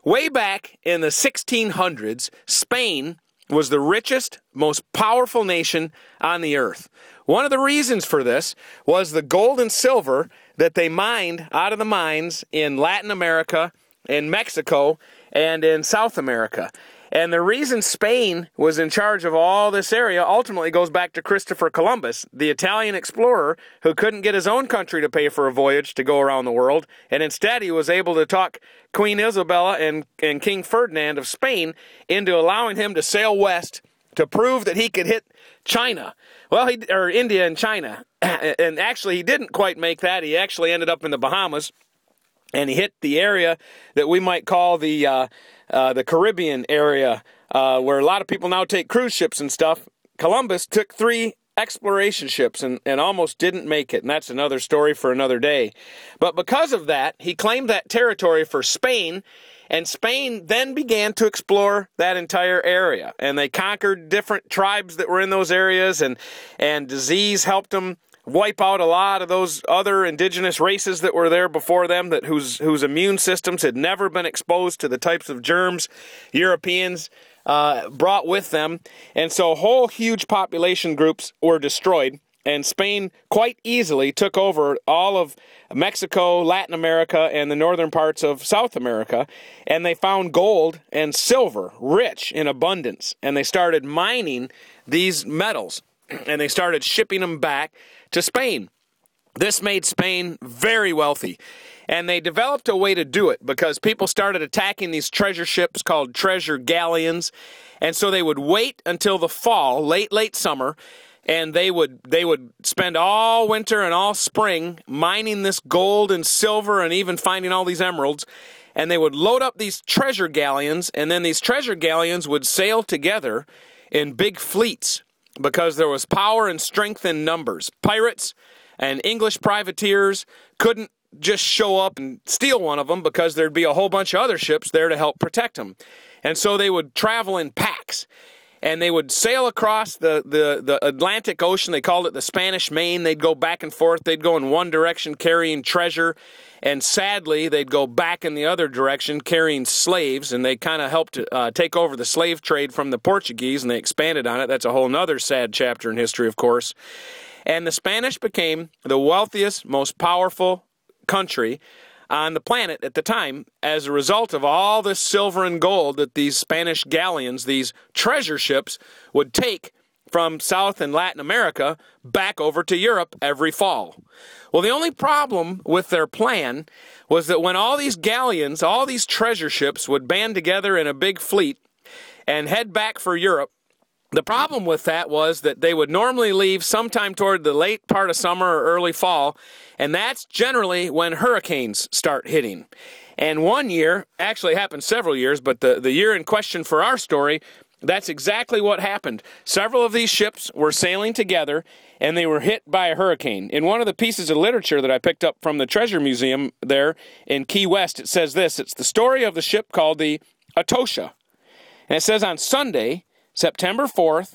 Way back in the 1600s, Spain was the richest, most powerful nation on the earth. One of the reasons for this was the gold and silver that they mined out of the mines in Latin America, in Mexico, and in South America. And the reason Spain was in charge of all this area ultimately goes back to Christopher Columbus, the Italian explorer who couldn't get his own country to pay for a voyage to go around the world, and instead he was able to talk Queen Isabella and King Ferdinand of Spain into allowing him to sail west to prove that he could hit China. Well, India and China. And actually he didn't quite make that. He actually ended up in the Bahamas. And he hit the area that we might call the Caribbean area, where a lot of people now take cruise ships and stuff. Columbus took 3 exploration ships and almost didn't make it, and that's another story for another day. But because of that, he claimed that territory for Spain, and Spain then began to explore that entire area. And they conquered different tribes that were in those areas, and disease helped them wipe out a lot of those other indigenous races that were there before them, whose immune systems had never been exposed to the types of germs Europeans brought with them. And so whole huge population groups were destroyed, and Spain quite easily took over all of Mexico, Latin America, and the northern parts of South America, and they found gold and silver rich in abundance, and they started mining these metals, and they started shipping them back to Spain. This made Spain very wealthy, and they developed a way to do it because people started attacking these treasure ships called treasure galleons, and so they would wait until the fall, late summer, and they would spend all winter and all spring mining this gold and silver and even finding all these emeralds, and they would load up these treasure galleons, and then these treasure galleons would sail together in big fleets, because there was power and strength in numbers. Pirates and English privateers couldn't just show up and steal one of them because there'd be a whole bunch of other ships there to help protect them. And so they would travel in packs, and they would sail across the Atlantic Ocean. They called it the Spanish Main. They'd go back and forth. They'd go in one direction carrying treasure, and sadly, they'd go back in the other direction carrying slaves, and they kind of helped take over the slave trade from the Portuguese, and they expanded on it. That's a whole other sad chapter in history, of course. And the Spanish became the wealthiest, most powerful country on the planet at the time as a result of all this silver and gold that these Spanish galleons, these treasure ships, would take from South and Latin America back over to Europe every fall. Well, the only problem with their plan was that when all these galleons, all these treasure ships would band together in a big fleet and head back for Europe, the problem with that was that they would normally leave sometime toward the late part of summer or early fall, and that's generally when hurricanes start hitting. And one year, actually it happened several years, but the year in question for our story, that's exactly what happened. Several of these ships were sailing together, and they were hit by a hurricane. In one of the pieces of literature that I picked up from the Treasure Museum there in Key West, it says this. It's the story of the ship called the Atosha. And it says on Sunday, September 4th,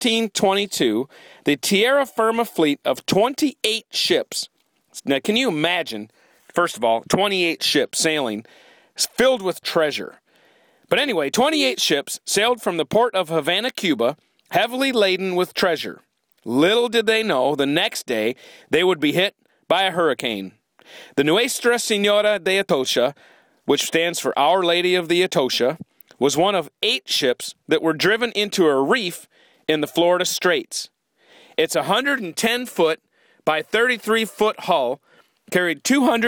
1622, the Tierra Firma fleet of 28 ships. Now, can you imagine, first of all, 28 ships sailing filled with treasure? But anyway, 28 ships sailed from the port of Havana, Cuba, heavily laden with treasure. Little did they know, the next day they would be hit by a hurricane. The Nuestra Señora de Atocha, which stands for Our Lady of the Atosha, was one of 8 ships that were driven into a reef in the Florida Straits. Its 110-foot by 33-foot hull carried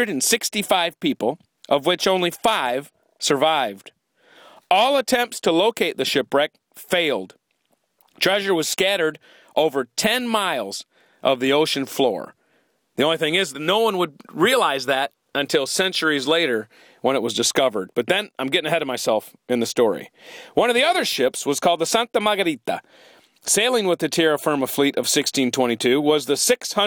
265 people, of which only 5 survived. All attempts to locate the shipwreck failed. Treasure was scattered over 10 miles of the ocean floor. The only thing is that no one would realize that until centuries later when it was discovered. But then I'm getting ahead of myself in the story. One of the other ships was called the Santa Margarita. Sailing with the Tierra Firma fleet of 1622 was the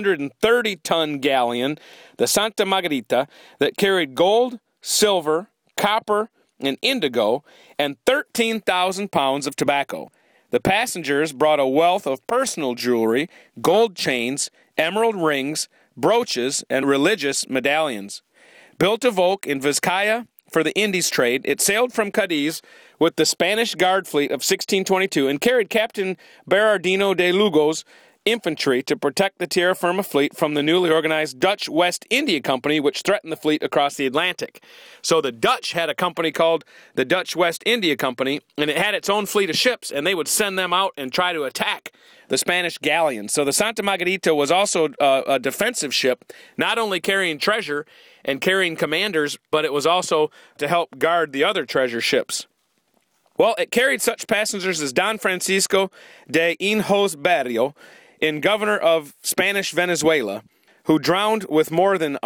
630-ton galleon, the Santa Margarita, that carried gold, silver, copper, and indigo, and 13,000 pounds of tobacco. The passengers brought a wealth of personal jewelry, gold chains, emerald rings, brooches, and religious medallions. Built of oak in Vizcaya, for the Indies trade. It sailed from Cadiz with the Spanish Guard fleet of 1622 and carried Captain Berardino de Lugo's infantry to protect the Tierra Firma fleet from the newly organized Dutch West India Company, which threatened the fleet across the Atlantic. So the Dutch had a company called the Dutch West India Company, and it had its own fleet of ships, and they would send them out and try to attack the Spanish galleons. So the Santa Margarita was also a defensive ship, not only carrying treasure and carrying commanders, but it was also to help guard the other treasure ships. Well, it carried such passengers as Don Francisco de Hinojos Barrio, governor of Spanish Venezuela, who drowned with more than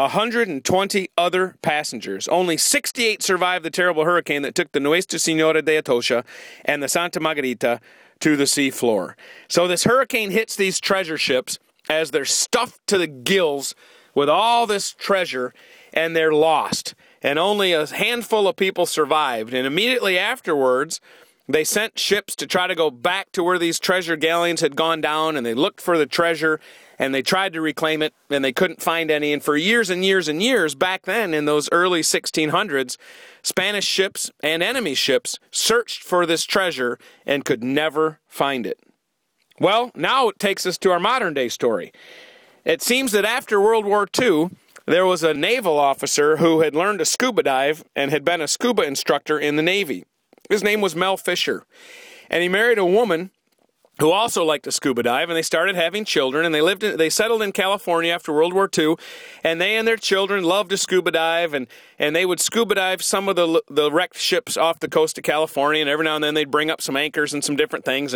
120 other passengers. Only 68 survived the terrible hurricane that took the Nuestra Senora de Atocha and the Santa Margarita to the sea floor. So this hurricane hits these treasure ships as they're stuffed to the gills with all this treasure, and they're lost. And only a handful of people survived. And immediately afterwards, they sent ships to try to go back to where these treasure galleons had gone down, and they looked for the treasure, and they tried to reclaim it, and they couldn't find any. And for years and years and years, back then in those early 1600s, Spanish ships and enemy ships searched for this treasure and could never find it. Well, now it takes us to our modern-day story. It seems that after World War II, there was a naval officer who had learned to scuba dive and had been a scuba instructor in the Navy. His name was Mel Fisher, and he married a woman who also liked to scuba dive, and they started having children, and they settled in California after World War II, and they and their children loved to scuba dive, and they would scuba dive some of the wrecked ships off the coast of California, and every now and then they'd bring up some anchors and some different things,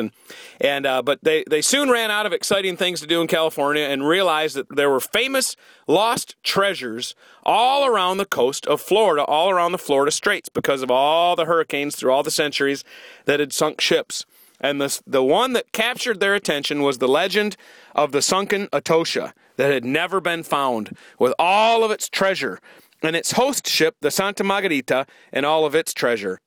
but they soon ran out of exciting things to do in California and realized that there were famous lost treasures all around the coast of Florida, all around the Florida Straits, because of all the hurricanes through all the centuries that had sunk ships. And the one that captured their attention was the legend of the sunken Atocha that had never been found, with all of its treasure, and its host ship, the Santa Margarita, and all of its treasure.